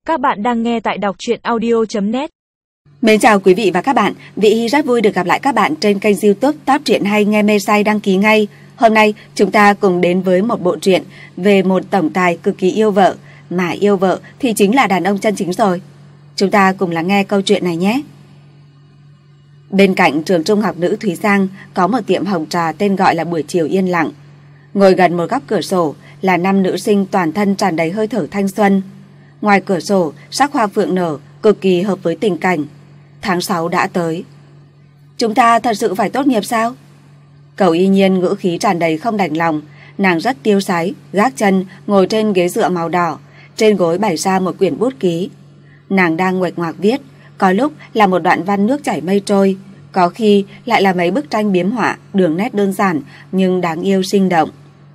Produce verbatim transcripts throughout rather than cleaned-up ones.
Các bạn đang nghe tại đọc truyện audio chấm net. Mến chào quý vị và các bạn. Vị Hy rất vui được gặp lại các bạn trên kênh YouTube Top Truyện Hay Nghe Mê Say đăng ký ngay. Hôm nay chúng ta cùng đến với một bộ truyện về một tổng tài cực kỳ yêu vợ, mà yêu vợ thì chính là đàn ông chân chính rồi. Chúng ta cùng lắng nghe câu chuyện này nhé. Bên cạnh trường trung học nữ Thúy Giang có một tiệm hồng trà tên gọi là Buổi Chiều Yên Lặng. Ngồi gần một góc cửa sổ là năm nữ sinh toàn thân tràn đầy hơi thở thanh xuân. Ngoài cửa sổ, sắc hoa phượng nở, cực kỳ hợp với tình cảnh. Tháng sáu đã tới. Chúng ta thật sự phải tốt nghiệp sao? Cậu Y Nhiên ngữ khí tràn đầy không đành lòng. Nàng rất tiêu sái, gác chân, ngồi trên ghế dựa màu đỏ. Trên gối bày ra một quyển bút ký. Nàng đang nguệch ngoạc viết. Có lúc là một đoạn văn nước chảy mây trôi, có khi lại là mấy bức tranh biếm họa, đường nét đơn giản nhưng đáng yêu sinh động.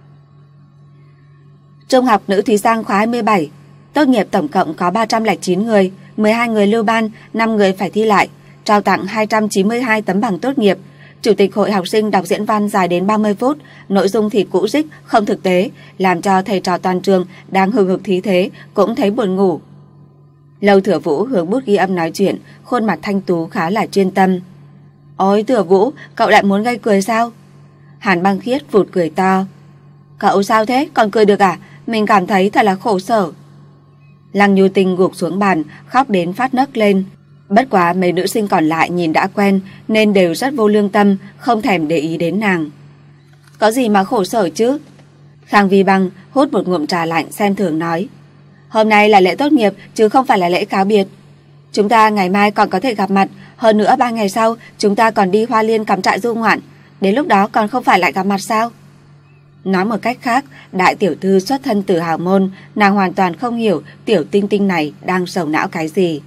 Trung học nữ Thúy Giang khóa hai mươi bảy. Tốt nghiệp tổng cộng có ba trăm lẻ chín người, mười hai người lưu ban, năm người phải thi lại, trao tặng hai trăm chín mươi hai tấm bằng tốt nghiệp. Chủ tịch hội học sinh đọc diễn văn dài đến ba mươi phút, nội dung thì cũ rích, không thực tế, làm cho thầy trò toàn trường đang hừng hực khí thế cũng thấy buồn ngủ. Lâu Thừa Vũ hướng bút ghi âm nói chuyện, khuôn mặt thanh tú khá là chuyên tâm. Ôi Thừa Vũ, cậu lại muốn gây cười sao? Hàn Băng Khiết vụt cười to. Cậu sao thế, còn cười được à? Mình cảm thấy thật là khổ sở. Lăng Nhu Tinh gục xuống bàn, khóc đến phát nấc lên. Bất quá mấy nữ sinh còn lại nhìn đã quen nên đều rất vô lương tâm, không thèm để ý đến nàng. Có gì mà khổ sở chứ? Khang Vi Băng hút một ngụm trà lạnh xem thường nói. Hôm nay là lễ tốt nghiệp chứ không phải là lễ cáo biệt. Chúng ta ngày mai còn có thể gặp mặt, hơn nữa ba ngày sau chúng ta còn đi Hoa Liên cắm trại du ngoạn. Đến lúc đó còn không phải lại gặp mặt sao? Nói một cách khác, đại tiểu thư xuất thân từ hào môn, nàng hoàn toàn không hiểu tiểu tinh tinh này đang sầu não cái gì.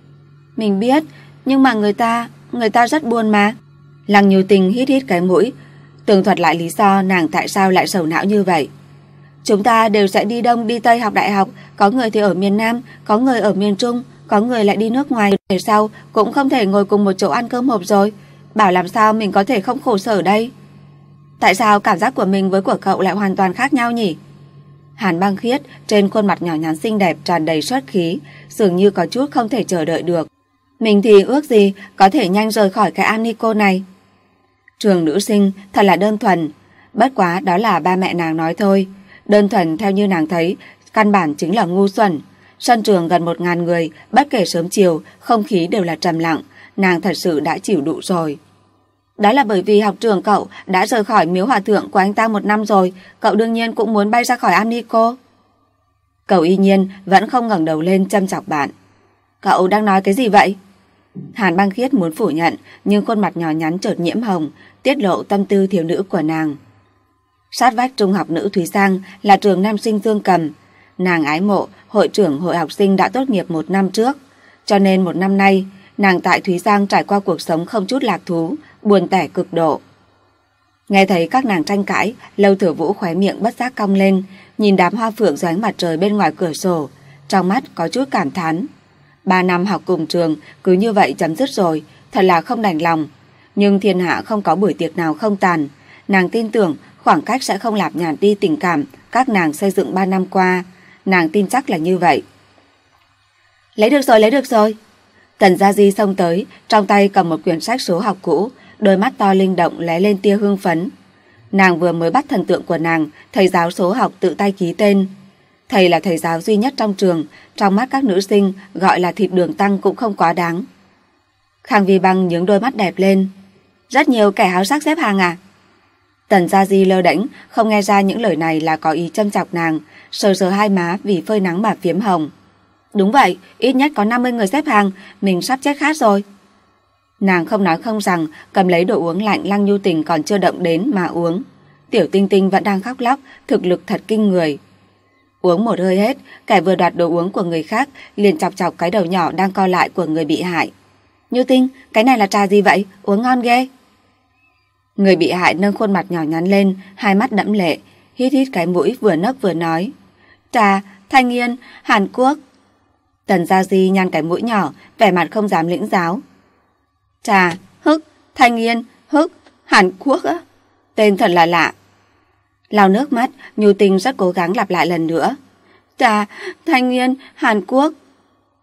Mình biết, nhưng mà người ta, người ta rất buồn mà. Lăng Nhu Tinh hít hít cái mũi, tường thuật lại lý do nàng tại sao lại sầu não như vậy. Chúng ta đều sẽ đi Đông đi Tây học đại học, có người thì ở miền Nam, có người ở miền Trung, có người lại đi nước ngoài. Về sau cũng không thể ngồi cùng một chỗ ăn cơm hộp rồi. Bảo làm sao mình có thể không khổ sở đây? Tại sao cảm giác của mình với của cậu lại hoàn toàn khác nhau nhỉ? Hàn Băng Khiết trên khuôn mặt nhỏ nhắn xinh đẹp tràn đầy xuất khí, dường như có chút không thể chờ đợi được. Mình thì ước gì có thể nhanh rời khỏi cái am ni cô này. Trường nữ sinh thật là đơn thuần. Bất quá đó là ba mẹ nàng nói thôi. Đơn thuần theo như nàng thấy, căn bản chính là ngu xuẩn. Sân trường gần một ngàn người, bất kể sớm chiều, không khí đều là trầm lặng. Nàng thật sự đã chịu đủ rồi. Đó là bởi vì học trường cậu đã rời khỏi miếu hòa thượng của anh ta một năm rồi, cậu đương nhiên cũng muốn bay ra khỏi am ni cô. Cậu Y Nhiên vẫn không ngẩng đầu lên châm chọc bạn. Cậu đang nói cái gì vậy? Hàn Băng Khiết muốn phủ nhận, nhưng khuôn mặt nhỏ nhắn chợt nhiễm hồng, tiết lộ tâm tư thiếu nữ của nàng. Sát vách trung học nữ Thúy Giang là trường nam sinh Dương Cầm. Nàng ái mộ hội trưởng hội học sinh đã tốt nghiệp một năm trước, cho nên một năm nay nàng tại Thúy Giang trải qua cuộc sống không chút lạc thú, buồn tẻ cực độ. Nghe thấy các nàng tranh cãi, Lâu Thừa Vũ khóe miệng bất giác cong lên, nhìn đám hoa phượng dưới ánh mặt trời bên ngoài cửa sổ, trong mắt có chút cảm thán. Ba năm học cùng trường cứ như vậy chấm dứt rồi, thật là không đành lòng. Nhưng thiên hạ không có buổi tiệc nào không tàn. Nàng tin tưởng khoảng cách sẽ không lạp nhạt đi tình cảm các nàng xây dựng ba năm qua. Nàng tin chắc là như vậy. Lấy được rồi, lấy được rồi. Tần Gia Di xông tới, trong tay cầm một quyển sách số học cũ, đôi mắt to linh động lóe lên tia hưng phấn. Nàng vừa mới bắt thần tượng của nàng, thầy giáo số học tự tay ký tên. Thầy là thầy giáo duy nhất trong trường, trong mắt các nữ sinh gọi là thịt đường tăng cũng không quá đáng. Khang Vi Băng nhướng đôi mắt đẹp lên. Rất nhiều kẻ háo sắc xếp hàng à? Tần Gia Di lơ đễnh, không nghe ra những lời này là có ý châm chọc nàng, sờ sờ hai má vì phơi nắng mà phiếm hồng. Đúng vậy, ít nhất có năm mươi người xếp hàng, mình sắp chết khát rồi. Nàng không nói không rằng, cầm lấy đồ uống lạnh Lăng Nhu Tình còn chưa động đến mà uống. Tiểu Tinh Tinh vẫn đang khóc lóc, thực lực thật kinh người. Uống một hơi hết, kẻ vừa đoạt đồ uống của người khác liền chọc chọc cái đầu nhỏ đang co lại của người bị hại. Nhu Tinh, cái này là trà gì vậy? Uống ngon ghê. Người bị hại nâng khuôn mặt nhỏ nhắn lên, hai mắt đẫm lệ, hít hít cái mũi vừa nấc vừa nói. Trà, Thanh Yên, Hàn Quốc. Tần Gia Di nhăn cái mũi nhỏ, vẻ mặt không dám lĩnh giáo. Trà, hức, Thanh Yên, hức, Hàn Quốc á. Tên thật là lạ. Lau nước mắt, Nhu Tinh rất cố gắng lặp lại lần nữa. Trà, Thanh Yên, Hàn Quốc.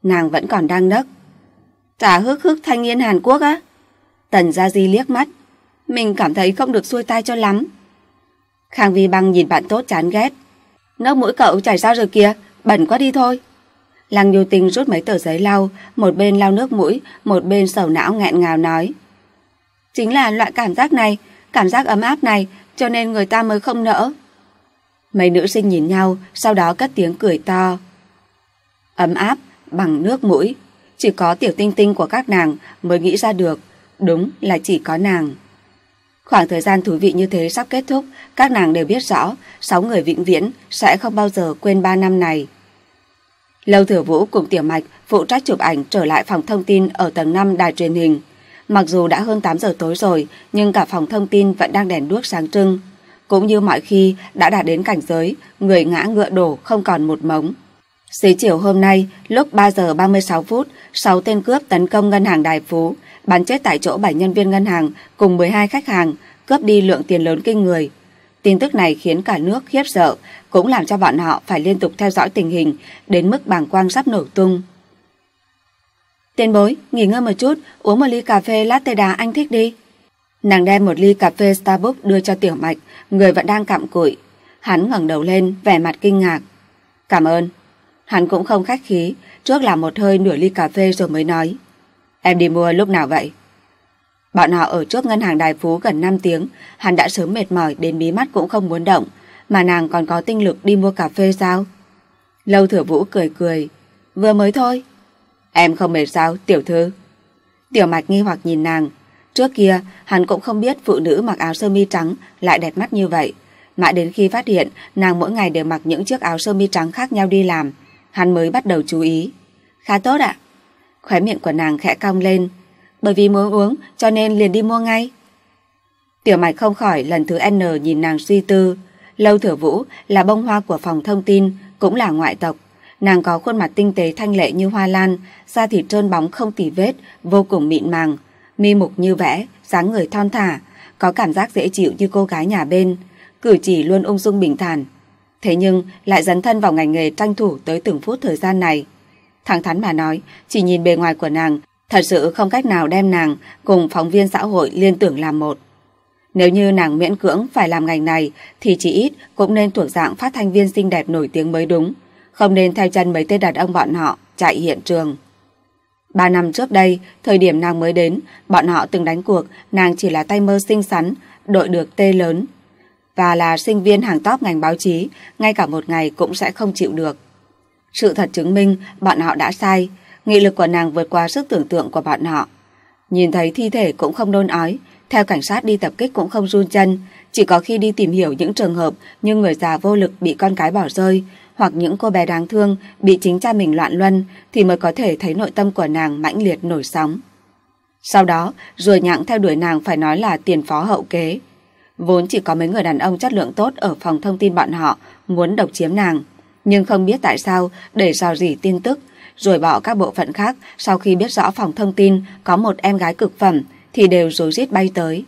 Nàng vẫn còn đang nấc. Tả hức hức thanh niên Hàn Quốc á? Tần Gia Di liếc mắt. Mình cảm thấy không được xuôi tai cho lắm. Khang Vi Băng nhìn bạn tốt chán ghét. Nước mũi cậu chảy sao rồi kìa, bẩn quá đi thôi. Lăng Nhu Tinh rút mấy tờ giấy lau, một bên lau nước mũi, một bên sầu não nghẹn ngào nói. Chính là loại cảm giác này, cảm giác ấm áp này, cho nên người ta mới không nỡ. Mấy nữ sinh nhìn nhau, sau đó cất tiếng cười to. Ấm áp bằng nước mũi, chỉ có Tiểu Tinh Tinh của các nàng mới nghĩ ra được, đúng là chỉ có nàng. Khoảng thời gian thú vị như thế sắp kết thúc, các nàng đều biết rõ, sáu người vĩnh viễn sẽ không bao giờ quên ba năm này. Lâu Thừa Vũ cùng Tiểu Mạch phụ trách chụp ảnh trở lại phòng thông tin ở tầng năm đài truyền hình. Mặc dù đã hơn tám giờ tối rồi, nhưng cả phòng thông tin vẫn đang đèn đuốc sáng trưng. Cũng như mọi khi đã đạt đến cảnh giới, người ngã ngựa đổ không còn một mống. Xế chiều hôm nay, lúc ba giờ ba mươi sáu phút, sáu tên cướp tấn công ngân hàng Đài Phú, bắn chết tại chỗ bảy nhân viên ngân hàng cùng mười hai khách hàng, cướp đi lượng tiền lớn kinh người. Tin tức này khiến cả nước khiếp sợ, cũng làm cho bọn họ phải liên tục theo dõi tình hình, đến mức bàng quang sắp nổ tung. Tiền bối, nghỉ ngơi một chút, uống một ly cà phê latte đá anh thích đi. Nàng đem một ly cà phê Starbucks đưa cho Tiểu Mạch, người vẫn đang cặm cụi. Hắn ngẩng đầu lên, vẻ mặt kinh ngạc. Cảm ơn. Hắn cũng không khách khí, trước làm một hơi nửa ly cà phê rồi mới nói. Em đi mua lúc nào vậy? Bọn họ ở trước ngân hàng Đài Phú gần năm tiếng, hắn đã sớm mệt mỏi đến mí mắt cũng không muốn động, mà nàng còn có tinh lực đi mua cà phê sao? Lâu Thừa Vũ cười cười. Vừa mới thôi. Em không mệt sao, tiểu thư? Tiểu Mạch nghi hoặc nhìn nàng. Trước kia, hắn cũng không biết phụ nữ mặc áo sơ mi trắng lại đẹp mắt như vậy. Mãi đến khi phát hiện nàng mỗi ngày đều mặc những chiếc áo sơ mi trắng khác nhau đi làm, hắn mới bắt đầu chú ý. Khá tốt ạ. Khóe miệng của nàng khẽ cong lên. Bởi vì muốn uống cho nên liền đi mua ngay. Tiểu Mạch không khỏi lần thứ N nhìn nàng suy tư. Lâu Thừa Vũ là bông hoa của phòng thông tin, cũng là ngoại tộc. Nàng có khuôn mặt tinh tế thanh lệ như hoa lan, da thịt trơn bóng không tì vết, vô cùng mịn màng, mi mục như vẽ, dáng người thon thả, có cảm giác dễ chịu như cô gái nhà bên, cử chỉ luôn ung dung bình thản. Thế nhưng lại dấn thân vào ngành nghề tranh thủ tới từng phút thời gian này. Thẳng thắn mà nói, chỉ nhìn bề ngoài của nàng, thật sự không cách nào đem nàng cùng phóng viên xã hội liên tưởng làm một. Nếu như nàng miễn cưỡng phải làm ngành này thì chỉ ít cũng nên thuộc dạng phát thanh viên xinh đẹp nổi tiếng mới đúng, không nên theo chân mấy tên đàn ông bọn họ chạy hiện trường. Ba năm trước đây, thời điểm nàng mới đến, bọn họ từng đánh cuộc nàng chỉ là tay mơ xinh xắn, đội được tê lớn, và là sinh viên hàng top ngành báo chí, ngay cả một ngày cũng sẽ không chịu được. Sự thật chứng minh bọn họ đã sai, nghị lực của nàng vượt qua sức tưởng tượng của bọn họ. Nhìn thấy thi thể cũng không nôn ói, theo cảnh sát đi tập kích cũng không run chân, chỉ có khi đi tìm hiểu những trường hợp như người già vô lực bị con cái bỏ rơi, hoặc những cô bé đáng thương bị chính cha mình loạn luân thì mới có thể thấy nội tâm của nàng mãnh liệt nổi sóng. Sau đó, ruồi nhặng theo đuổi nàng phải nói là tiền phó hậu kế. Vốn chỉ có mấy người đàn ông chất lượng tốt ở phòng thông tin bọn họ muốn độc chiếm nàng, nhưng không biết tại sao để rò rỉ tin tức, rồi bỏ các bộ phận khác sau khi biết rõ phòng thông tin có một em gái cực phẩm thì đều rối rít bay tới.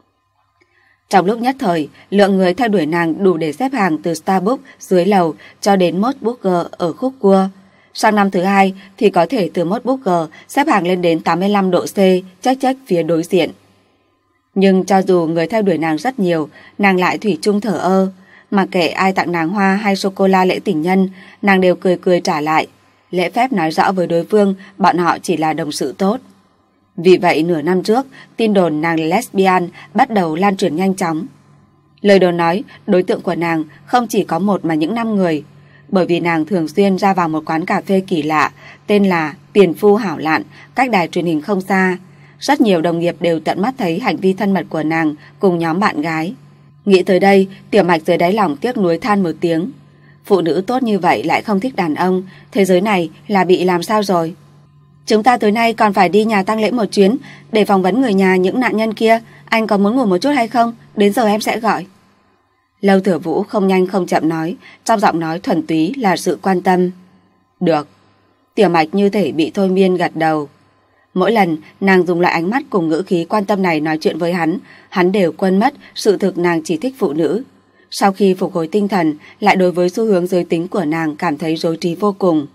Trong lúc nhất thời, lượng người theo đuổi nàng đủ để xếp hàng từ Starbucks dưới lầu cho đến Mos Burger ở khúc cua. Sang năm thứ hai thì có thể từ Mos Burger xếp hàng lên đến tám mươi lăm độ C, chếch chếch phía đối diện. Nhưng cho dù người theo đuổi nàng rất nhiều, nàng lại thủy chung thở ơ. Mặc kệ ai tặng nàng hoa hay sô-cô-la lễ tình nhân, nàng đều cười cười trả lại. Lễ phép nói rõ với đối phương bọn họ chỉ là đồng sự tốt. Vì vậy nửa năm trước, tin đồn nàng là lesbian bắt đầu lan truyền nhanh chóng. Lời đồn nói đối tượng của nàng không chỉ có một mà những năm người, bởi vì nàng thường xuyên ra vào một quán cà phê kỳ lạ tên là Tiền Phu Hảo Lạn, cách đài truyền hình không xa. Rất nhiều đồng nghiệp đều tận mắt thấy hành vi thân mật của nàng cùng nhóm bạn gái. Nghĩ tới đây, Tiểu Mạch dưới đáy lòng tiếc nuối than một tiếng. Phụ nữ tốt như vậy lại không thích đàn ông, thế giới này là bị làm sao rồi? Chúng ta tối nay còn phải đi nhà tang lễ một chuyến để phỏng vấn người nhà những nạn nhân kia. Anh có muốn ngủ một chút hay không? Đến giờ em sẽ gọi. Lâu Thừa Vũ không nhanh không chậm nói, trong giọng nói thuần túy là sự quan tâm. Được. Tiểu Mạch như thể bị thôi miên gật đầu. Mỗi lần nàng dùng lại ánh mắt cùng ngữ khí quan tâm này nói chuyện với hắn, hắn đều quên mất sự thực nàng chỉ thích phụ nữ. Sau khi phục hồi tinh thần, lại đối với xu hướng giới tính của nàng cảm thấy rối trí vô cùng.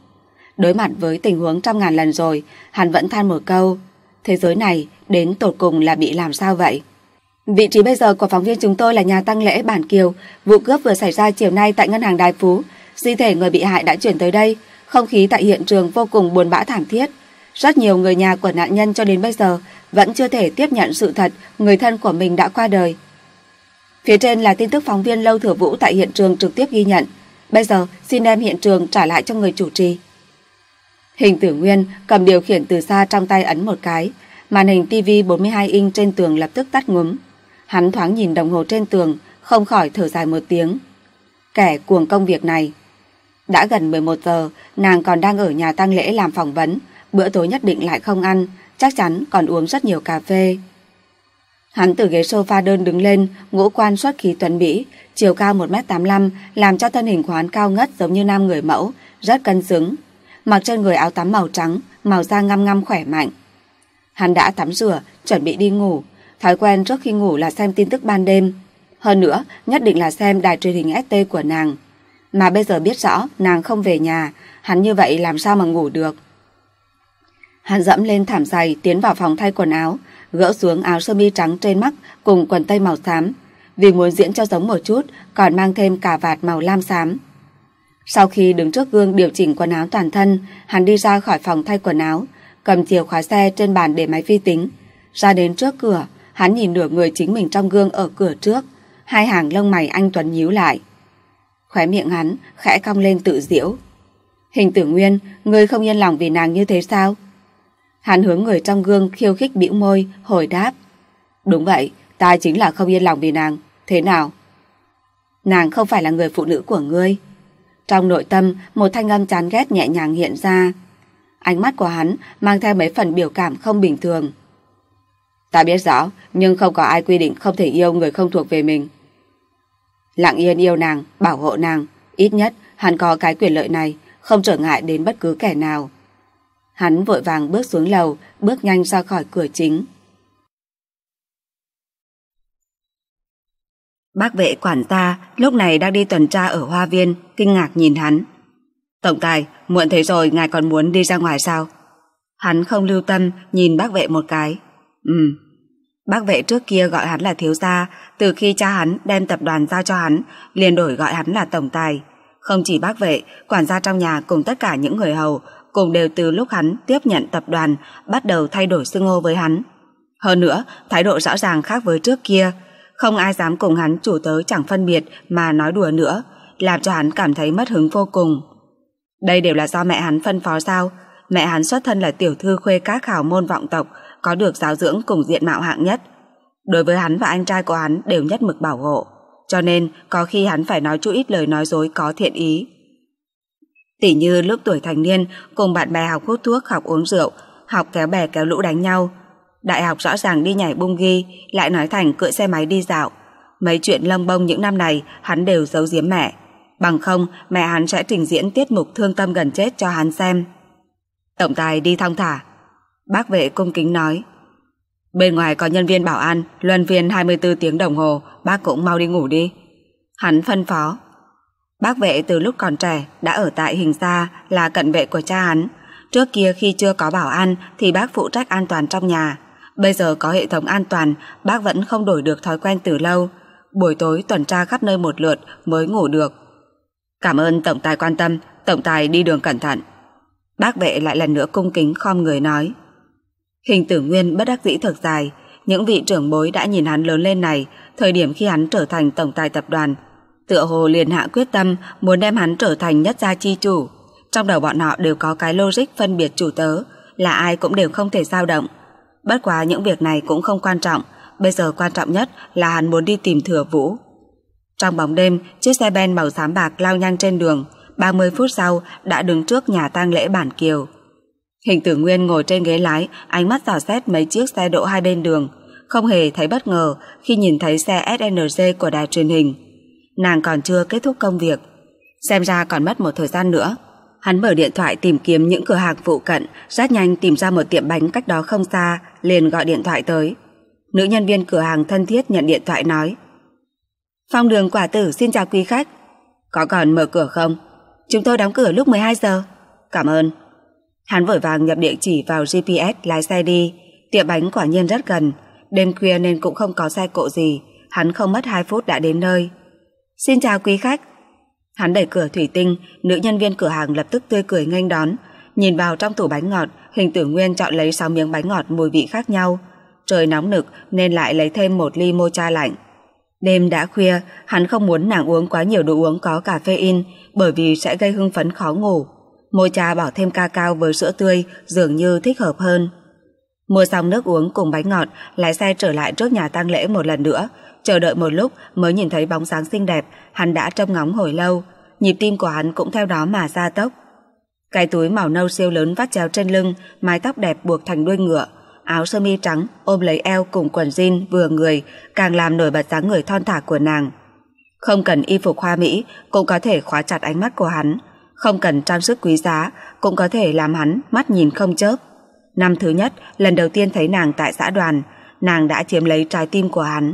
Đối mặt với tình huống trăm ngàn lần rồi, hắn vẫn than một câu, thế giới này đến tột cùng là bị làm sao vậy? Vị trí bây giờ của phóng viên chúng tôi là nhà tang lễ Bản Kiều. Vụ cướp vừa xảy ra chiều nay tại ngân hàng Đài Phú. Di thể người bị hại đã chuyển tới đây. Không khí tại hiện trường vô cùng buồn bã thảm thiết. Rất nhiều người nhà của nạn nhân cho đến bây giờ vẫn chưa thể tiếp nhận sự thật người thân của mình đã qua đời. Phía trên là tin tức phóng viên Lâu Thừa Vũ tại hiện trường trực tiếp ghi nhận. Bây giờ xin đem hiện trường trả lại cho người chủ trì. Hình Tử Nguyên cầm điều khiển từ xa trong tay ấn một cái. Màn hình tivi bốn mươi hai inch trên tường lập tức tắt ngúm. Hắn thoáng nhìn đồng hồ trên tường, không khỏi thở dài một tiếng. Kẻ cuồng công việc này. Đã gần mười một giờ, nàng còn đang ở nhà tang lễ làm phỏng vấn. Bữa tối nhất định lại không ăn, chắc chắn còn uống rất nhiều cà phê. Hắn từ ghế sofa đơn đứng lên, ngũ quan xuất khí tuấn mỹ, chiều cao một mét tám mươi lăm, làm cho thân hình của hắn cao ngất giống như nam người mẫu, rất cân xứng. Mặc trên người áo tắm màu trắng, màu da ngăm ngăm khỏe mạnh. Hắn đã tắm rửa, chuẩn bị đi ngủ. Thói quen trước khi ngủ là xem tin tức ban đêm. Hơn nữa, nhất định là xem đài truyền hình ét tê của nàng. Mà bây giờ biết rõ nàng không về nhà, hắn như vậy làm sao mà ngủ được. Hắn dẫm lên thảm dày tiến vào phòng thay quần áo, gỡ xuống áo sơ mi trắng trên mắt cùng quần tây màu xám. Vì muốn diễn cho giống một chút, còn mang thêm cà vạt màu lam xám. Sau khi đứng trước gương điều chỉnh quần áo toàn thân, hắn đi ra khỏi phòng thay quần áo, cầm chìa khóa xe trên bàn để máy vi tính. Ra đến trước cửa, hắn nhìn nửa người chính mình trong gương ở cửa trước, hai hàng lông mày anh tuấn nhíu lại. Khóe miệng hắn khẽ cong lên tự giễu. Hình Tử Nguyên, ngươi không yên lòng vì nàng như thế sao? Hắn hướng người trong gương khiêu khích bĩu môi, hồi đáp. Đúng vậy, ta chính là không yên lòng vì nàng. Thế nào? Nàng không phải là người phụ nữ của ngươi. Trong nội tâm, một thanh âm chán ghét nhẹ nhàng hiện ra. Ánh mắt của hắn mang theo mấy phần biểu cảm không bình thường. Ta biết rõ, nhưng không có ai quy định không thể yêu người không thuộc về mình. Lặng yên yêu nàng, bảo hộ nàng. Ít nhất, hắn có cái quyền lợi này, không trở ngại đến bất cứ kẻ nào. Hắn vội vàng bước xuống lầu, bước nhanh ra khỏi cửa chính. Bác vệ quản gia lúc này đang đi tuần tra ở hoa viên, kinh ngạc nhìn hắn. Tổng tài, muộn thế rồi ngài còn muốn đi ra ngoài sao? Hắn không lưu tâm nhìn bác vệ một cái. Ừ. Bác vệ trước kia gọi hắn là thiếu gia, từ khi cha hắn đem tập đoàn giao cho hắn, liền đổi gọi hắn là tổng tài. Không chỉ bác vệ, quản gia trong nhà cùng tất cả những người hầu cùng đều từ lúc hắn tiếp nhận tập đoàn bắt đầu thay đổi xưng hô với hắn. Hơn nữa, thái độ rõ ràng khác với trước kia, không ai dám cùng hắn chủ tớ chẳng phân biệt mà nói đùa nữa, làm cho hắn cảm thấy mất hứng vô cùng. Đây đều là do mẹ hắn phân phó sao? Mẹ hắn xuất thân là tiểu thư khuê các khảo môn vọng tộc, có được giáo dưỡng cùng diện mạo hạng nhất. Đối với hắn và anh trai của hắn đều nhất mực bảo hộ, cho nên có khi hắn phải nói chút ít lời nói dối có thiện ý. Tỉ như lúc tuổi thành niên cùng bạn bè học hút thuốc, học uống rượu, học kéo bè kéo lũ đánh nhau. Đại học rõ ràng đi nhảy bung ghi, lại nói thành cưỡi xe máy đi dạo. Mấy chuyện lông bông những năm này hắn đều giấu giếm mẹ. Bằng không mẹ hắn sẽ trình diễn tiết mục thương tâm gần chết cho hắn xem. Tổng tài đi thong thả. Bác vệ cung kính nói. Bên ngoài có nhân viên bảo an, luân phiên hai mươi tư tiếng đồng hồ, bác cũng mau đi ngủ đi. Hắn phân phó. Bác vệ từ lúc còn trẻ đã ở tại Hình Gia, là cận vệ của cha hắn. Trước kia khi chưa có bảo an thì bác phụ trách an toàn trong nhà. Bây giờ có hệ thống an toàn, bác vẫn không đổi được thói quen từ lâu. Buổi tối tuần tra khắp nơi một lượt mới ngủ được. Cảm ơn tổng tài quan tâm, tổng tài đi đường cẩn thận. Bác vệ lại lần nữa cung kính khom người nói. Hình Tử Nguyên bất đắc dĩ thở dài. Những vị trưởng bối đã nhìn hắn lớn lên này, thời điểm khi hắn trở thành tổng tài tập đoàn, tựa hồ liền hạ quyết tâm muốn đem hắn trở thành nhất gia chi chủ. Trong đầu bọn họ đều có cái logic phân biệt chủ tớ, là ai cũng đều không thể dao động. Bất quá những việc này cũng không quan trọng, bây giờ quan trọng nhất là hắn muốn đi tìm Thừa Vũ. Trong bóng đêm, chiếc xe ben màu xám bạc lao nhanh trên đường, ba mươi phút sau đã đứng trước nhà tang lễ Bản Kiều. Hình Tử Nguyên ngồi trên ghế lái, ánh mắt dò xét mấy chiếc xe đỗ hai bên đường, không hề thấy bất ngờ khi nhìn thấy xe ét en giê của đài truyền hình. Nàng còn chưa kết thúc công việc, xem ra còn mất một thời gian nữa. Hắn mở điện thoại tìm kiếm những cửa hàng phụ cận, rất nhanh tìm ra một tiệm bánh cách đó không xa, liền gọi điện thoại tới. Nữ nhân viên cửa hàng thân thiết nhận điện thoại nói. Phong Đường Quả Tử xin chào quý khách. Có còn mở cửa không? Chúng tôi đóng cửa lúc mười hai giờ. Cảm ơn. Hắn vội vàng nhập địa chỉ vào giê pê ét lái xe đi. Tiệm bánh quả nhiên rất gần. Đêm khuya nên cũng không có xe cộ gì. Hắn không mất hai phút đã đến nơi. Xin chào quý khách. Hắn đẩy cửa thủy tinh, nữ nhân viên cửa hàng lập tức tươi cười nghênh đón. Nhìn vào trong tủ bánh ngọt, Hình Tử Nguyên chọn lấy sáu miếng bánh ngọt mùi vị khác nhau. Trời nóng nực nên lại lấy thêm một ly mocha lạnh. Đêm đã khuya, hắn không muốn nàng uống quá nhiều đồ uống có caffeine bởi vì sẽ gây hưng phấn khó ngủ. Mocha bỏ thêm cacao với sữa tươi dường như thích hợp hơn. Mua xong nước uống cùng bánh ngọt, lái xe trở lại trước nhà tang lễ một lần nữa. Chờ đợi một lúc mới nhìn thấy bóng dáng xinh đẹp, hắn đã trông ngóng hồi lâu. Nhịp tim của hắn cũng theo đó mà gia tốc. Cái túi màu nâu siêu lớn vắt chéo trên lưng, mái tóc đẹp buộc thành đuôi ngựa, áo sơ mi trắng ôm lấy eo cùng quần jean vừa người, càng làm nổi bật dáng người thon thả của nàng. Không cần y phục hoa mỹ cũng có thể khóa chặt ánh mắt của hắn, không cần trang sức quý giá cũng có thể làm hắn mắt nhìn không chớp. Năm thứ nhất, lần đầu tiên thấy nàng tại xã đoàn, nàng đã chiếm lấy trái tim của hắn.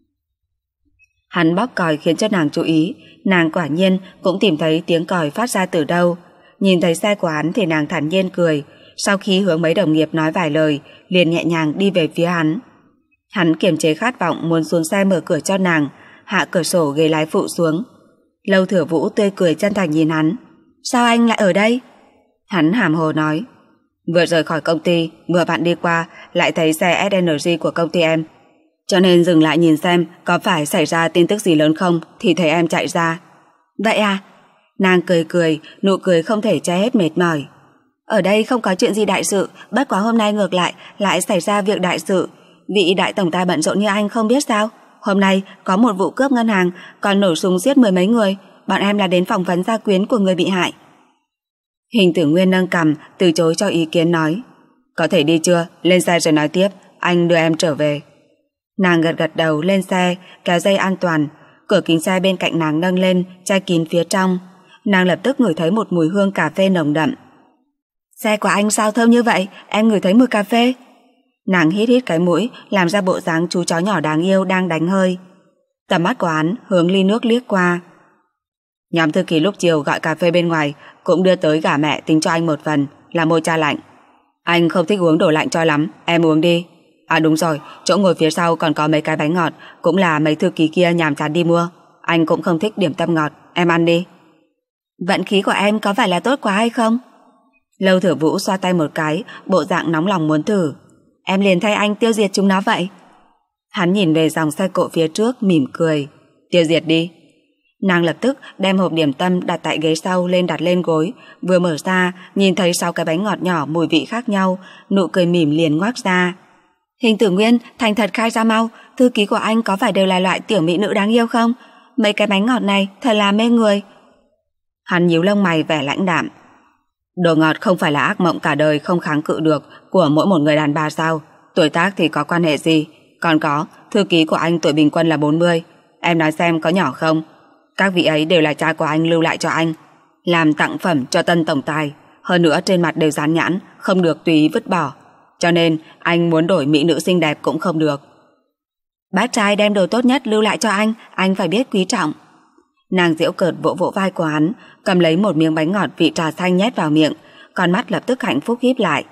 Hắn bóp còi khiến cho nàng chú ý, nàng quả nhiên cũng tìm thấy tiếng còi phát ra từ đâu. Nhìn thấy xe của hắn thì nàng thản nhiên cười, sau khi hướng mấy đồng nghiệp nói vài lời, liền nhẹ nhàng đi về phía hắn. Hắn kiềm chế khát vọng muốn xuống xe mở cửa cho nàng, hạ cửa sổ ghế lái phụ xuống. Lâu Thừa Vũ tươi cười chân thành nhìn hắn. Sao anh lại ở đây? Hắn hàm hồ nói. Vừa rời khỏi công ty, vừa bạn đi qua, lại thấy xe ét en giê của công ty em. Cho nên dừng lại nhìn xem có phải xảy ra tin tức gì lớn không, thì thấy em chạy ra. Vậy à? Nàng cười cười, nụ cười không thể che hết mệt mỏi. Ở đây không có chuyện gì đại sự, bất quá hôm nay ngược lại lại xảy ra việc đại sự. Vị đại tổng tài bận rộn như anh không biết sao? Hôm nay có một vụ cướp ngân hàng, còn nổ súng giết mười mấy người. Bọn em là đến phỏng vấn gia quyến của người bị hại. Hình Tử Nguyên nâng cằm, từ chối cho ý kiến nói. Có thể đi chưa? Lên xe rồi nói tiếp, anh đưa em trở về. Nàng gật gật đầu lên xe, kéo dây an toàn. Cửa kính xe bên cạnh nàng nâng lên, che kín phía trong. Nàng lập tức ngửi thấy một mùi hương cà phê nồng đậm. Xe của anh sao thơm như vậy? Em ngửi thấy mùi cà phê. Nàng hít hít cái mũi, làm ra bộ dáng chú chó nhỏ đáng yêu đang đánh hơi. Tầm mắt của hắn hướng ly nước liếc qua. Nhóm thư ký lúc chiều gọi cà phê bên ngoài, cũng đưa tới gả mẹ tính cho anh một phần, là mocha lạnh. Anh không thích uống đồ lạnh cho lắm, em uống đi. À đúng rồi, chỗ ngồi phía sau còn có mấy cái bánh ngọt, cũng là mấy thư ký kia nhàm chán đi mua. Anh cũng không thích điểm tâm ngọt, em ăn đi. Vận khí của em có phải là tốt quá hay không? Lâu Thừa Vũ xoa tay một cái, bộ dạng nóng lòng muốn thử. Em liền thay anh tiêu diệt chúng nó vậy. Hắn nhìn về dòng xe cộ phía trước, mỉm cười. Tiêu diệt đi. Nàng lập tức đem hộp điểm tâm đặt tại ghế sau lên đặt lên gối, vừa mở ra nhìn thấy sáu cái bánh ngọt nhỏ mùi vị khác nhau, nụ cười mỉm liền ngoác ra. Hình Tử Nguyên, thành thật khai ra mau, thư ký của anh có phải đều là loại tiểu mỹ nữ đáng yêu không? Mấy cái bánh ngọt này thật là mê người. Hắn nhíu lông mày vẻ lãnh đạm. Đồ ngọt không phải là ác mộng cả đời không kháng cự được của mỗi một người đàn bà sao? Tuổi tác thì có quan hệ gì? Còn có, thư ký của anh tuổi bình quân là bốn mươi. Em nói xem có nhỏ không? Các vị ấy đều là cha của anh lưu lại cho anh, làm tặng phẩm cho tân tổng tài. Hơn nữa trên mặt đều dán nhãn, không được tùy ý vứt bỏ. Cho nên anh muốn đổi mỹ nữ xinh đẹp cũng không được. Bác trai đem đồ tốt nhất lưu lại cho anh, anh phải biết quý trọng. Nàng giễu cợt vỗ vỗ vai của hắn, cầm lấy một miếng bánh ngọt vị trà xanh nhét vào miệng, con mắt lập tức hạnh phúc híp lại.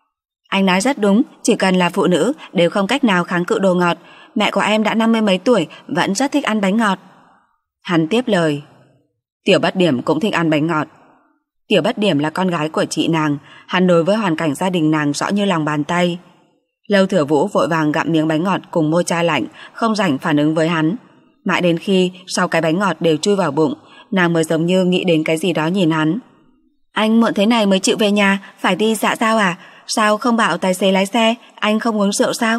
Anh nói rất đúng, chỉ cần là phụ nữ đều không cách nào kháng cự đồ ngọt. Mẹ của em đã năm mươi mấy tuổi vẫn rất thích ăn bánh ngọt. Hắn tiếp lời. Tiểu Bất Điểm cũng thích ăn bánh ngọt. Tiểu Bất Điểm là con gái của chị nàng, hắn đối với hoàn cảnh gia đình nàng rõ như lòng bàn tay. Lâu Thừa Vũ vội vàng gặm miếng bánh ngọt cùng mocha lạnh, không rảnh phản ứng với hắn. Mãi đến khi sau cái bánh ngọt đều chui vào bụng, nàng mới giống như nghĩ đến cái gì đó nhìn hắn. Anh muộn thế này mới chịu về nhà, phải đi dạ giao à? Sao không bảo tài xế lái xe, anh không uống rượu sao?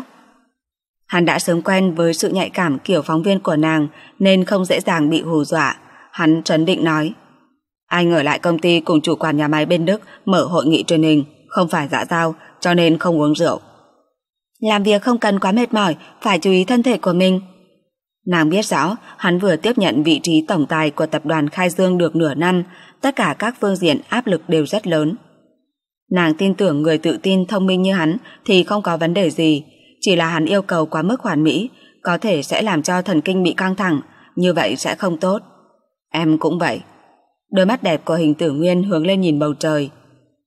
Hắn đã sớm quen với sự nhạy cảm kiểu phóng viên của nàng nên không dễ dàng bị hù dọa. Hắn trấn định nói. Anh ở lại công ty cùng chủ quản nhà máy bên Đức mở hội nghị truyền hình, không phải dạ giao, cho nên không uống rượu. Làm việc không cần quá mệt mỏi, phải chú ý thân thể của mình. Nàng biết rõ hắn vừa tiếp nhận vị trí tổng tài của tập đoàn Khai Dương được nửa năm, tất cả các phương diện áp lực đều rất lớn. Nàng tin tưởng người tự tin thông minh như hắn thì không có vấn đề gì, chỉ là hắn yêu cầu quá mức hoàn mỹ, có thể sẽ làm cho thần kinh bị căng thẳng, như vậy sẽ không tốt. Em cũng vậy. Đôi mắt đẹp của Hình Tử Nguyên hướng lên nhìn bầu trời.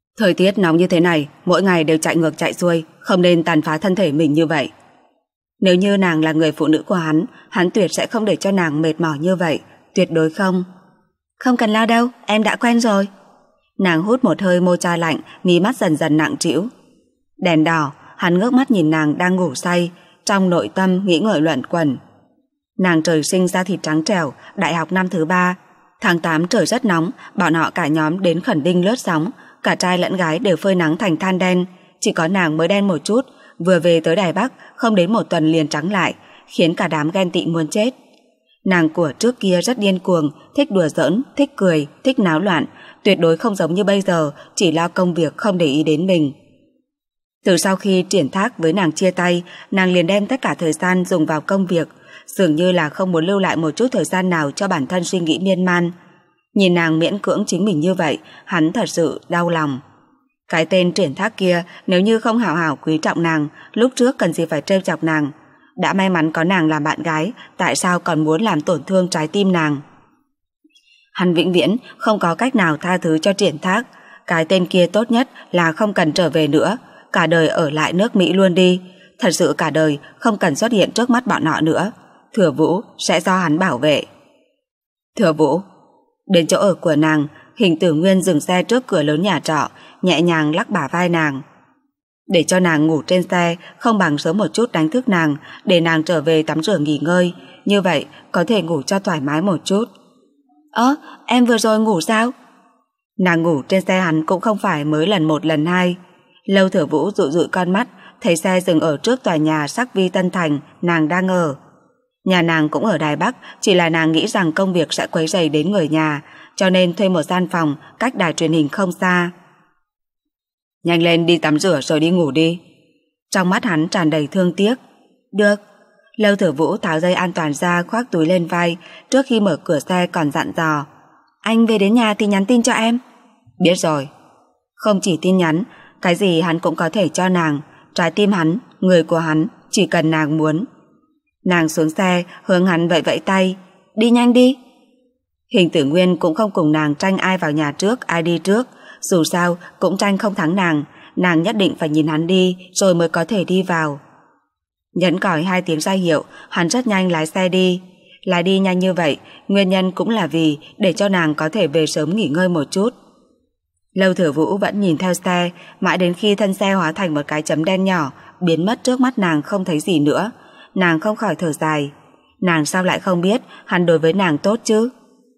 Thời tiết nóng như thế này, mỗi ngày đều chạy ngược chạy xuôi, không nên tàn phá thân thể mình như vậy. Nếu như nàng là người phụ nữ của hắn, hắn tuyệt sẽ không để cho nàng mệt mỏi như vậy, tuyệt đối không. Không cần lo đâu, em đã quen rồi. Nàng hút một hơi môi chai lạnh, mí mắt dần dần nặng trĩu. Đèn đỏ, hắn ngước mắt nhìn nàng đang ngủ say, trong nội tâm nghĩ ngợi luẩn quẩn. Nàng trời sinh da thịt trắng trẻo, đại học năm thứ ba. Tháng tám trời rất nóng, bọn họ cả nhóm đến Khẩn Đinh lướt sóng, cả trai lẫn gái đều phơi nắng thành than đen, chỉ có nàng mới đen một chút, vừa về tới Đài Bắc, không đến một tuần liền trắng lại, khiến cả đám ghen tị muốn chết. Nàng của trước kia rất điên cuồng, thích đùa giỡn, thích cười, thích náo loạn, tuyệt đối không giống như bây giờ, chỉ lo công việc không để ý đến mình. Từ sau khi Triển Thác với nàng chia tay, nàng liền đem tất cả thời gian dùng vào công việc, dường như là không muốn lưu lại một chút thời gian nào cho bản thân suy nghĩ miên man. Nhìn nàng miễn cưỡng chính mình như vậy, hắn thật sự đau lòng. Cái tên Triển Thác kia, nếu như không hảo hảo quý trọng nàng, lúc trước cần gì phải trêu chọc nàng. Đã may mắn có nàng làm bạn gái, tại sao còn muốn làm tổn thương trái tim nàng? Hắn vĩnh viễn không có cách nào tha thứ cho Triển Thác. Cái tên kia tốt nhất là không cần trở về nữa, cả đời ở lại nước Mỹ luôn đi. Thật sự cả đời không cần xuất hiện trước mắt bọn họ nữa. Thừa Vũ sẽ do hắn bảo vệ. Thừa Vũ. Đến chỗ ở của nàng, Hình Tử Nguyên dừng xe trước cửa lớn nhà trọ, nhẹ nhàng lắc bả vai nàng. Để cho nàng ngủ trên xe, không bằng sớm một chút đánh thức nàng, để nàng trở về tắm rửa nghỉ ngơi, như vậy có thể ngủ cho thoải mái một chút. Ơ, em vừa rồi ngủ sao? Nàng ngủ trên xe hắn cũng không phải mới lần một lần hai. Lâu Thừa Vũ dụi dụi con mắt, thấy xe dừng ở trước tòa nhà Sắc Vi Tân Thành nàng đang ở. Nhà nàng cũng ở Đài Bắc, chỉ là nàng nghĩ rằng công việc sẽ quấy rầy đến người nhà, cho nên thuê một gian phòng cách đài truyền hình không xa. Nhanh lên đi tắm rửa rồi đi ngủ đi. Trong mắt hắn tràn đầy thương tiếc. Được. Lâu Thừa Vũ tháo dây an toàn ra, khoác túi lên vai, trước khi mở cửa xe còn dặn dò. Anh về đến nhà thì nhắn tin cho em. Biết rồi. Không chỉ tin nhắn, cái gì hắn cũng có thể cho nàng. Trái tim hắn, người của hắn, chỉ cần nàng muốn. Nàng xuống xe, hướng hắn vẫy vẫy tay. Đi nhanh đi. Hình Tử Nguyên cũng không cùng nàng tranh ai vào nhà trước, ai đi trước. Dù sao cũng tranh không thắng nàng, nàng nhất định phải nhìn hắn đi rồi mới có thể đi vào. Nhấn còi hai tiếng ra hiệu, hắn rất nhanh lái xe đi. Lái đi nhanh như vậy, nguyên nhân cũng là vì để cho nàng có thể về sớm nghỉ ngơi một chút. Lâu Thừa Vũ vẫn nhìn theo xe, mãi đến khi thân xe hóa thành một cái chấm đen nhỏ, biến mất trước mắt nàng không thấy gì nữa. Nàng không khỏi thở dài. Nàng sao lại không biết hắn đối với nàng tốt chứ?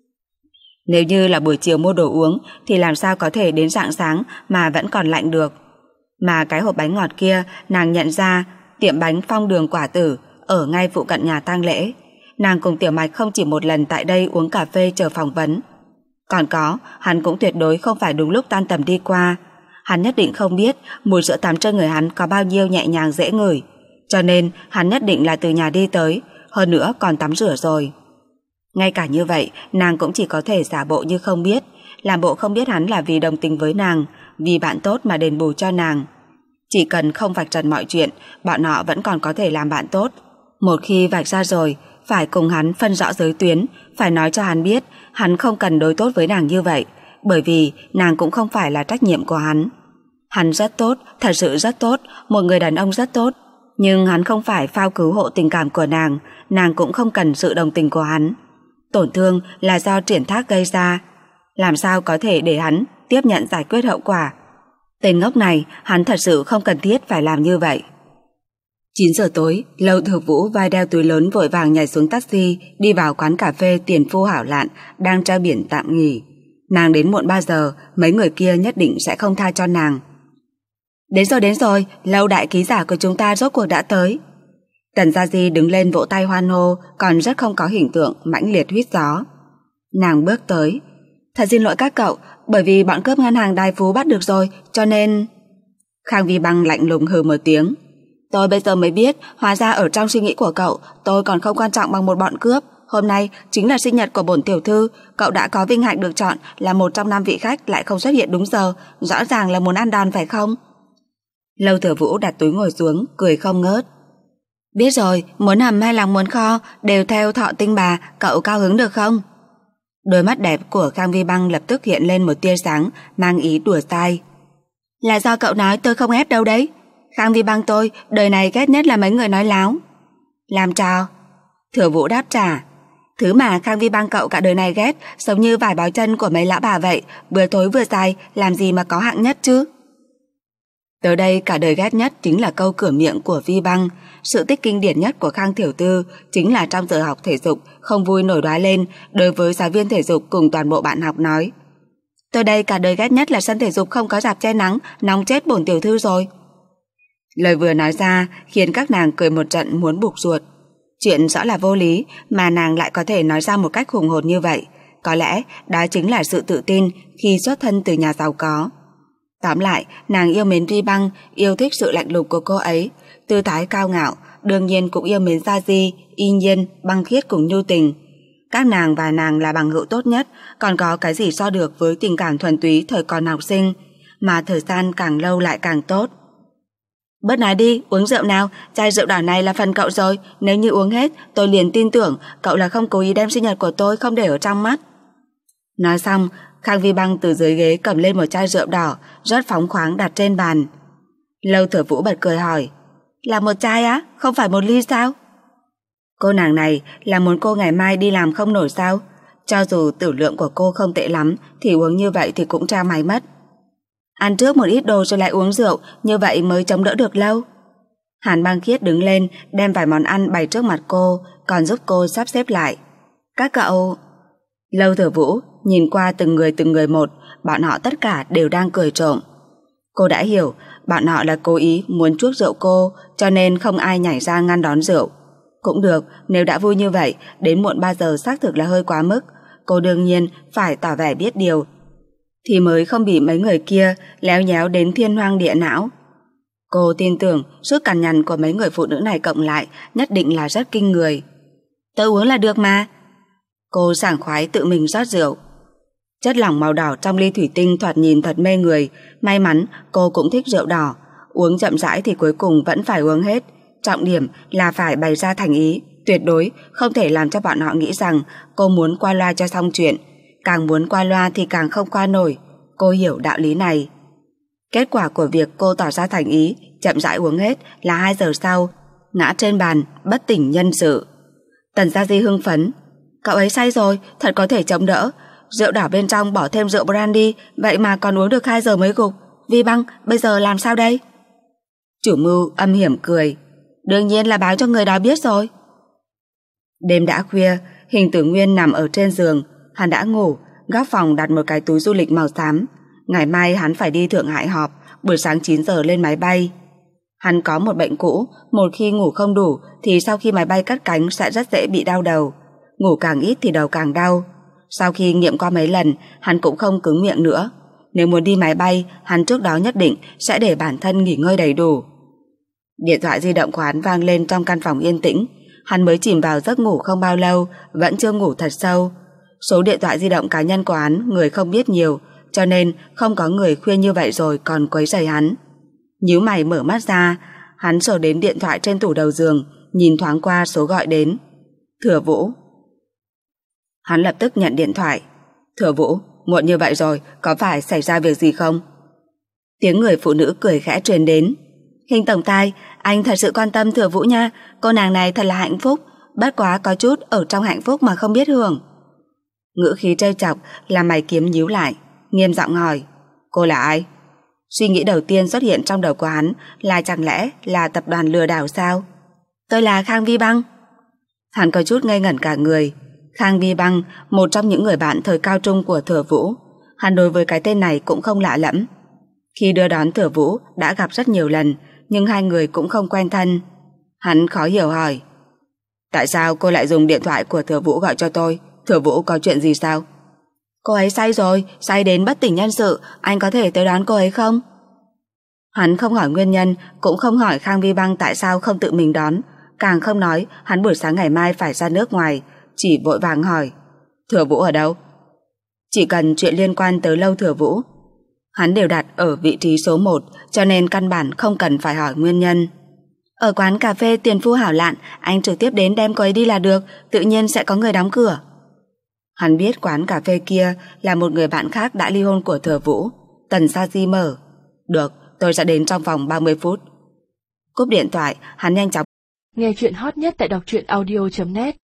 Nếu như là buổi chiều mua đồ uống thì làm sao có thể đến rạng sáng mà vẫn còn lạnh được. Mà cái hộp bánh ngọt kia nàng nhận ra tiệm bánh Phong Đường Quả Tử ở ngay phụ cận nhà tang lễ. Nàng cùng Tiểu Mạch không chỉ một lần tại đây uống cà phê chờ phỏng vấn. Còn có, hắn cũng tuyệt đối không phải đúng lúc tan tầm đi qua. Hắn nhất định không biết mùi sữa tắm trên người hắn có bao nhiêu nhẹ nhàng dễ ngửi. Cho nên hắn nhất định là từ nhà đi tới, hơn nữa còn tắm rửa rồi. Ngay cả như vậy, nàng cũng chỉ có thể giả bộ như không biết, làm bộ không biết hắn là vì đồng tình với nàng, vì bạn tốt mà đền bù cho nàng. Chỉ cần không vạch trần mọi chuyện, bọn họ vẫn còn có thể làm bạn tốt. Một khi vạch ra rồi, phải cùng hắn phân rõ giới tuyến, phải nói cho hắn biết hắn không cần đối tốt với nàng như vậy, bởi vì nàng cũng không phải là trách nhiệm của hắn. Hắn rất tốt, thật sự rất tốt, một người đàn ông rất tốt, nhưng hắn không phải phao cứu hộ tình cảm của nàng, nàng cũng không cần sự đồng tình của hắn. Tổn thương là do Triển Thác gây ra, làm sao có thể để hắn tiếp nhận giải quyết hậu quả. Tên ngốc này, hắn thật sự không cần thiết phải làm như vậy. chín giờ tối, Lâu Thừa Vũ vai đeo túi lớn vội vàng nhảy xuống taxi, đi vào quán cà phê Tiền Phu Hảo Lạn đang treo biển tạm nghỉ. Nàng đến muộn ba giờ, mấy người kia nhất định sẽ không tha cho nàng. Đến rồi đến rồi, Lâu đại ký giả của chúng ta rốt cuộc đã tới. Tần Gia Di đứng lên vỗ tay hoan hô, còn rất không có hình tượng, mãnh liệt huýt gió. Nàng bước tới. Thật xin lỗi các cậu, bởi vì bọn cướp ngân hàng Đài Phú bắt được rồi, cho nên... Khang Vi Băng lạnh lùng hừ một tiếng. Tôi bây giờ mới biết, hóa ra ở trong suy nghĩ của cậu, tôi còn không quan trọng bằng một bọn cướp. Hôm nay chính là sinh nhật của bổn tiểu thư, cậu đã có vinh hạnh được chọn là một trong năm vị khách lại không xuất hiện đúng giờ, rõ ràng là muốn ăn đòn phải không? Lâu Thừa Vũ đặt túi ngồi xuống, cười không ngớt. Biết rồi, muốn hầm hay lòng muốn kho đều theo Thọ Tinh bà, cậu cao hứng được không? Đôi mắt đẹp của Khang Vi Băng lập tức hiện lên một tia sáng mang ý đùa tai. Là do cậu nói tôi không ép đâu đấy. Khang Vi Băng tôi đời này ghét nhất là mấy người nói láo. Làm trò. Thừa Vũ đáp trả. Thứ mà Khang Vi Băng cậu cả đời này ghét giống như vải báo chân của mấy lão bà vậy, vừa thối vừa dài, làm gì mà có hạng nhất chứ. Tới đây cả đời ghét nhất chính là câu cửa miệng của Vi Băng. Sự tích kinh điển nhất của Khang Thiểu Tư chính là trong giờ học thể dục không vui nổi đoá lên đối với giáo viên thể dục cùng toàn bộ bạn học nói: Tôi đây cả đời ghét nhất là sân thể dục không có rạp che nắng, nóng chết bổn tiểu thư rồi. Lời vừa nói ra khiến các nàng cười một trận muốn bục ruột. Chuyện rõ là vô lý mà nàng lại có thể nói ra một cách hùng hồn như vậy. Có lẽ đó chính là sự tự tin khi xuất thân từ nhà giàu có. Tóm lại, nàng yêu mến Vi Băng, yêu thích sự lạnh lùng của cô ấy, tư thái cao ngạo, đương nhiên cũng yêu mến Gia Di, Y Nhiên, Băng Khiết cùng nhu tình. Các nàng và nàng là bằng hữu tốt nhất, còn có cái gì so được với tình cảm thuần túy thời còn học sinh, mà thời gian càng lâu lại càng tốt. Bớt nói đi, uống rượu nào, chai rượu đỏ này là phần cậu rồi, nếu như uống hết, tôi liền tin tưởng cậu là không cố ý đem sinh nhật của tôi không để ở trong mắt. Nói xong, Khang Vi Băng từ dưới ghế cầm lên một chai rượu đỏ, rất phóng khoáng đặt trên bàn. Lâu Thừa Vũ bật cười hỏi: Là một chai á, không phải một ly sao? Cô nàng này là muốn cô ngày mai đi làm không nổi sao? Cho dù tử lượng của cô không tệ lắm thì uống như vậy thì cũng tra máy mất. Ăn trước một ít đồ rồi lại uống rượu, như vậy mới chống đỡ được lâu. Hàn Băng Khiết đứng lên đem vài món ăn bày trước mặt cô, còn giúp cô sắp xếp lại. Các cậu... Lâu Thừa Vũ nhìn qua từng người từng người một, bọn họ tất cả đều đang cười trộm. Cô đã hiểu, bọn họ là cố ý muốn chuốc rượu cô, cho nên không ai nhảy ra ngăn đón rượu. Cũng được, nếu đã vui như vậy, đến muộn ba giờ xác thực là hơi quá mức. Cô đương nhiên phải tỏ vẻ biết điều, thì mới không bị mấy người kia léo nhéo đến thiên hoang địa não. Cô tin tưởng sức cằn nhằn của mấy người phụ nữ này cộng lại nhất định là rất kinh người. Tôi uống là được mà. Cô sảng khoái tự mình rót rượu. Chất lỏng màu đỏ trong ly thủy tinh thoạt nhìn thật mê người. May mắn cô cũng thích rượu đỏ. Uống chậm rãi thì cuối cùng vẫn phải uống hết. Trọng điểm là phải bày ra thành ý, tuyệt đối không thể làm cho bọn họ nghĩ rằng cô muốn qua loa cho xong chuyện. Càng muốn qua loa thì càng không qua nổi. Cô hiểu đạo lý này. Kết quả của việc cô tỏ ra thành ý, chậm rãi uống hết là hai giờ sau, ngã trên bàn, bất tỉnh nhân sự. Tần Gia Di hưng phấn. Cậu ấy say rồi, thật có thể chống đỡ. Rượu đỏ bên trong bỏ thêm rượu brandy, vậy mà còn uống được hai giờ mới gục. Vi Băng, bây giờ làm sao đây? Chủ mưu âm hiểm cười. Đương nhiên là báo cho người đó biết rồi. Đêm đã khuya, Hình Tử Nguyên nằm ở trên giường. Hắn đã ngủ, góc phòng đặt một cái túi du lịch màu xám. Ngày mai hắn phải đi Thượng Hải họp, buổi sáng chín giờ lên máy bay. Hắn có một bệnh cũ, một khi ngủ không đủ thì sau khi máy bay cất cánh sẽ rất dễ bị đau đầu. Ngủ càng ít thì đầu càng đau. Sau khi nghiệm qua mấy lần, hắn cũng không cứng miệng nữa. Nếu muốn đi máy bay, hắn trước đó nhất định sẽ để bản thân nghỉ ngơi đầy đủ. Điện thoại di động của hắn vang lên trong căn phòng yên tĩnh. Hắn mới chìm vào giấc ngủ không bao lâu, vẫn chưa ngủ thật sâu. Số điện thoại di động cá nhân của hắn người không biết nhiều, cho nên không có người khuya như vậy rồi còn quấy rầy hắn. Nhíu mày mở mắt ra, hắn sờ đến điện thoại trên tủ đầu giường, nhìn thoáng qua số gọi đến. Thừa Vũ. Hắn lập tức nhận điện thoại. Thừa Vũ, muộn như vậy rồi, có phải xảy ra việc gì không? Tiếng người phụ nữ cười khẽ truyền đến. Hình tổng tài, anh thật sự quan tâm Thừa Vũ nha, cô nàng này thật là hạnh phúc, bất quá có chút ở trong hạnh phúc mà không biết hưởng. Ngữ khí trêu chọc làm mày kiếm nhíu lại, nghiêm giọng hỏi, cô là ai? Suy nghĩ đầu tiên xuất hiện trong đầu của hắn là chẳng lẽ là tập đoàn lừa đảo sao? Tôi là Khang Vi Băng. Hắn có chút ngây ngẩn cả người. Khang Vi Băng, một trong những người bạn thời cao trung của Thừa Vũ. Hắn đối với cái tên này cũng không lạ lẫm. Khi đưa đón Thừa Vũ đã gặp rất nhiều lần, nhưng hai người cũng không quen thân. Hắn khó hiểu hỏi, tại sao cô lại dùng điện thoại của Thừa Vũ gọi cho tôi? Thừa Vũ có chuyện gì sao? Cô ấy say rồi, say đến bất tỉnh nhân sự, anh có thể tới đón cô ấy không? Hắn không hỏi nguyên nhân, cũng không hỏi Khang Vi Băng tại sao không tự mình đón, càng không nói hắn buổi sáng ngày mai phải ra nước ngoài, chỉ vội vàng hỏi, Thừa Vũ ở đâu? Chỉ cần chuyện liên quan tới Lâu Thừa Vũ, hắn đều đặt ở vị trí số một, cho nên căn bản không cần phải hỏi nguyên nhân. Ở quán cà phê Tiền Phu Hảo Lạn, anh trực tiếp đến đem cô ấy đi là được, tự nhiên sẽ có người đóng cửa. Hắn biết quán cà phê kia là một người bạn khác đã ly hôn của Thừa Vũ, Tần Sa Di mở. Được, tôi sẽ đến trong vòng ba mươi phút. Cúp điện thoại, hắn nhanh chóng. Nghe chuyện hot nhất tại đọc truyện audio chấm net